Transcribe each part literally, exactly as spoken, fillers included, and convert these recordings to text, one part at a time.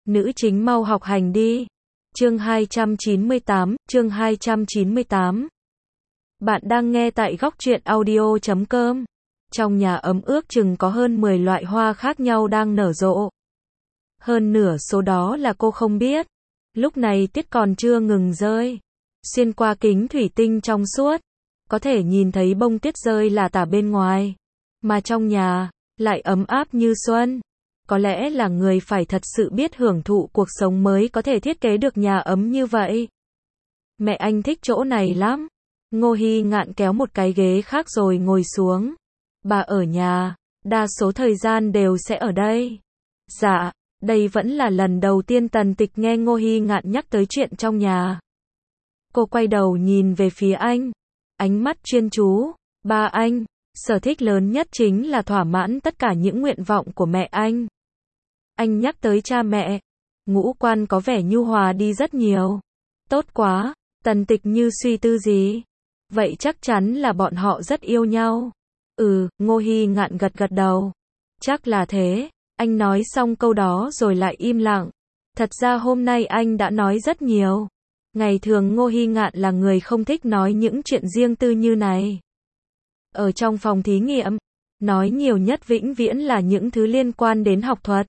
Nữ chính mau học hành đi. Chương hai trăm chín mươi tám, chương hai trăm chín mươi tám. Bạn đang nghe tại góc truyện audio chấm com. Trong nhà ấm ước chừng có hơn mười loại hoa khác nhau đang nở rộ. Hơn nửa số đó là cô không biết. Lúc này tiết còn chưa ngừng rơi. Xuyên qua kính thủy tinh trong suốt, có thể nhìn thấy bông tuyết rơi lả tả bên ngoài. Mà trong nhà, lại ấm áp như xuân. Có lẽ là người phải thật sự biết hưởng thụ cuộc sống mới có thể thiết kế được nhà ấm như vậy. Mẹ anh thích chỗ này lắm. Ngô Hy Ngạn kéo một cái ghế khác rồi ngồi xuống. Bà ở nhà, đa số thời gian đều sẽ ở đây. Dạ, đây vẫn là lần đầu tiên Tần Tịch nghe Ngô Hy Ngạn nhắc tới chuyện trong nhà. Cô quay đầu nhìn về phía anh. Ánh mắt chuyên chú. Ba anh, sở thích lớn nhất chính là thỏa mãn tất cả những nguyện vọng của mẹ anh. Anh nhắc tới cha mẹ. Ngũ Quan có vẻ nhu hòa đi rất nhiều. Tốt quá. Tần Tịch như suy tư gì. Vậy chắc chắn là bọn họ rất yêu nhau. Ừ, Ngô Hy Ngạn gật gật đầu. Chắc là thế. Anh nói xong câu đó rồi lại im lặng. Thật ra hôm nay anh đã nói rất nhiều. Ngày thường Ngô Hy Ngạn là người không thích nói những chuyện riêng tư như này. Ở trong phòng thí nghiệm, nói nhiều nhất vĩnh viễn là những thứ liên quan đến học thuật.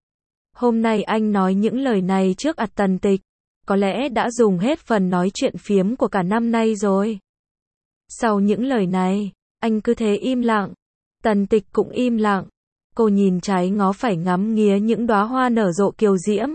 Hôm nay anh nói những lời này trước ặt Tần Tịch, có lẽ đã dùng hết phần nói chuyện phiếm của cả năm nay rồi. Sau những lời này, anh cứ thế im lặng. Tần Tịch cũng im lặng. Cô nhìn trái ngó phải ngắm nghía những đóa hoa nở rộ kiều diễm.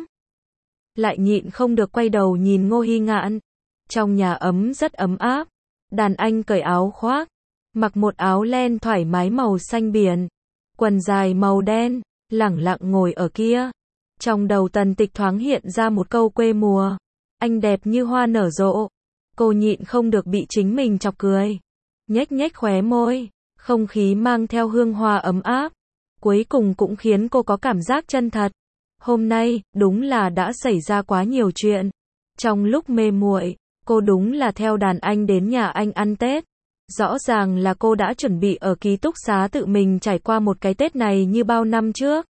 Lại nhịn không được quay đầu nhìn Ngô Hy Ngạn. Trong nhà ấm rất ấm áp. Đàn anh cởi áo khoác, mặc một áo len thoải mái màu xanh biển, quần dài màu đen, lẳng lặng ngồi ở kia. Trong đầu Tần Tịch thoáng hiện ra một câu quê mùa. Anh đẹp như hoa nở rộ. Cô nhịn không được bị chính mình chọc cười. Nhếch nhếch khóe môi. Không khí mang theo hương hoa ấm áp. Cuối cùng cũng khiến cô có cảm giác chân thật. Hôm nay, đúng là đã xảy ra quá nhiều chuyện. Trong lúc mê muội, cô đúng là theo đàn anh đến nhà anh ăn Tết. Rõ ràng là cô đã chuẩn bị ở ký túc xá tự mình trải qua một cái Tết này như bao năm trước.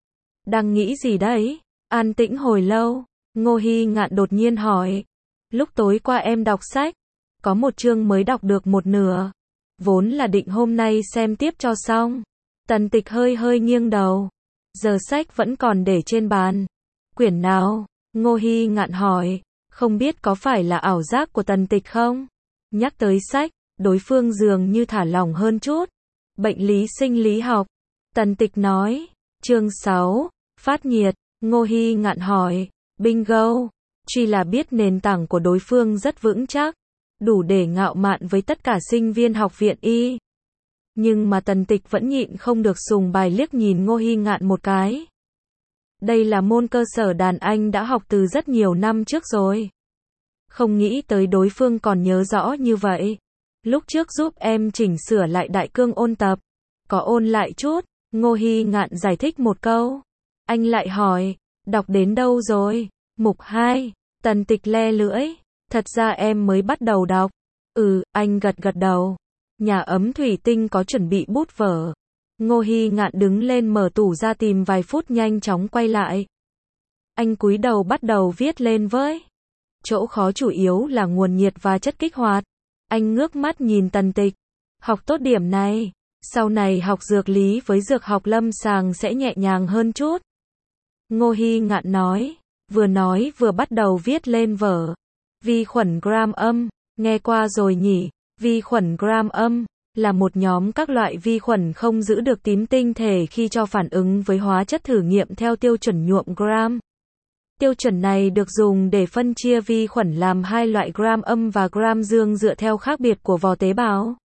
Đang nghĩ gì đấy? An tĩnh hồi lâu, Ngô Hy Ngạn đột nhiên hỏi. Lúc tối qua em đọc sách, có một chương mới đọc được một nửa. Vốn là định hôm nay xem tiếp cho xong. Tần Tịch hơi hơi nghiêng đầu. Giờ sách vẫn còn để trên bàn. Quyển nào? Ngô Hy Ngạn hỏi. Không biết có phải là ảo giác của Tần Tịch không? Nhắc tới sách, đối phương dường như thả lỏng hơn chút. Bệnh lý sinh lý học. Tần Tịch nói. Chương sáu. Phát nhiệt. Ngô Hy Ngạn hỏi. Bingo. Chỉ là biết nền tảng của đối phương rất vững chắc. Đủ để ngạo mạn với tất cả sinh viên học viện y. Nhưng mà Tần Tịch vẫn nhịn không được sùng bài liếc nhìn Ngô Hy Ngạn một cái. Đây là môn cơ sở đàn anh đã học từ rất nhiều năm trước rồi. Không nghĩ tới đối phương còn nhớ rõ như vậy. Lúc trước giúp em chỉnh sửa lại đại cương ôn tập. Có ôn lại chút. Ngô Hy Ngạn giải thích một câu. Anh lại hỏi. Đọc đến đâu rồi? Mục hai. Tần Tịch le lưỡi. Thật ra em mới bắt đầu đọc. Ừ, anh gật gật đầu. Nhà ấm thủy tinh có chuẩn bị bút vở. Ngô Hy Ngạn đứng lên mở tủ ra tìm vài phút nhanh chóng quay lại. Anh cúi đầu bắt đầu viết lên với. Chỗ khó chủ yếu là nguồn nhiệt và chất kích hoạt. Anh ngước mắt nhìn Tần Tịch. Học tốt điểm này, sau này học dược lý với dược học lâm sàng sẽ nhẹ nhàng hơn chút. Ngô Hy Ngạn nói, vừa nói vừa bắt đầu viết lên vở. Vi khuẩn gram âm, nghe qua rồi nhỉ? Vi khuẩn gram âm là một nhóm các loại vi khuẩn không giữ được tím tinh thể khi cho phản ứng với hóa chất thử nghiệm theo tiêu chuẩn nhuộm gram. Tiêu chuẩn này được dùng để phân chia vi khuẩn làm hai loại gram âm và gram dương dựa theo khác biệt của vỏ tế bào.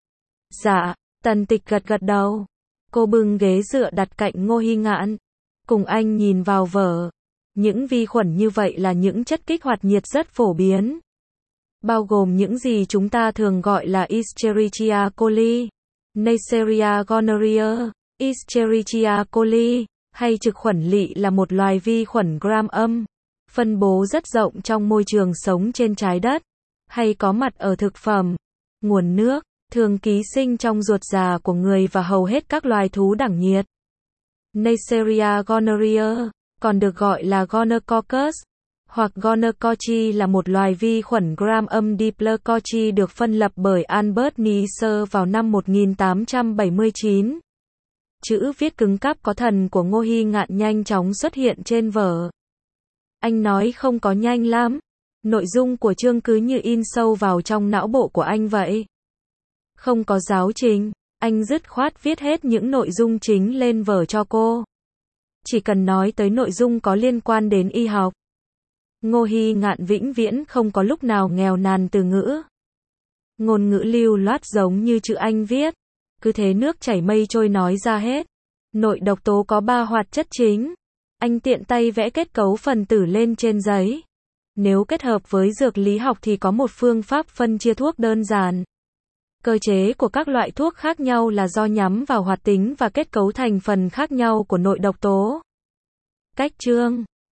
Dạ, Tần Tịch gật gật đầu. Cô bưng ghế dựa đặt cạnh Ngô Hy Ngạn. Cùng anh nhìn vào vở. Những vi khuẩn như vậy là những chất kích hoạt nhiệt rất phổ biến. Bao gồm những gì chúng ta thường gọi là Escherichia coli, Neisseria gonorrhea, Escherichia coli, hay trực khuẩn lỵ là một loài vi khuẩn gram âm, phân bố rất rộng trong môi trường sống trên trái đất, hay có mặt ở thực phẩm, nguồn nước, thường ký sinh trong ruột già của người và hầu hết các loài thú đẳng nhiệt. Neisseria gonorrhea, còn được gọi là Gonococcus, hoặc Gonocochi là một loài vi khuẩn gram âm Diplocochi được phân lập bởi Albert Neisser vào năm một nghìn tám trăm bảy mươi chín. Chữ viết cứng cáp có thần của Ngô Hi Ngạn nhanh chóng xuất hiện trên vở. Anh nói không có nhanh lắm. Nội dung của chương cứ như in sâu vào trong não bộ của anh vậy. Không có giáo trình, anh dứt khoát viết hết những nội dung chính lên vở cho cô. Chỉ cần nói tới nội dung có liên quan đến y học. Ngô Hi Ngạn vĩnh viễn không có lúc nào nghèo nàn từ ngữ. Ngôn ngữ lưu loát giống như chữ anh viết. Cứ thế nước chảy mây trôi nói ra hết. Nội độc tố có ba hoạt chất chính. Anh tiện tay vẽ kết cấu phần tử lên trên giấy. Nếu kết hợp với dược lý học thì có một phương pháp phân chia thuốc đơn giản. Cơ chế của các loại thuốc khác nhau là do nhắm vào hoạt tính và kết cấu thành phần khác nhau của nội độc tố. Cách chương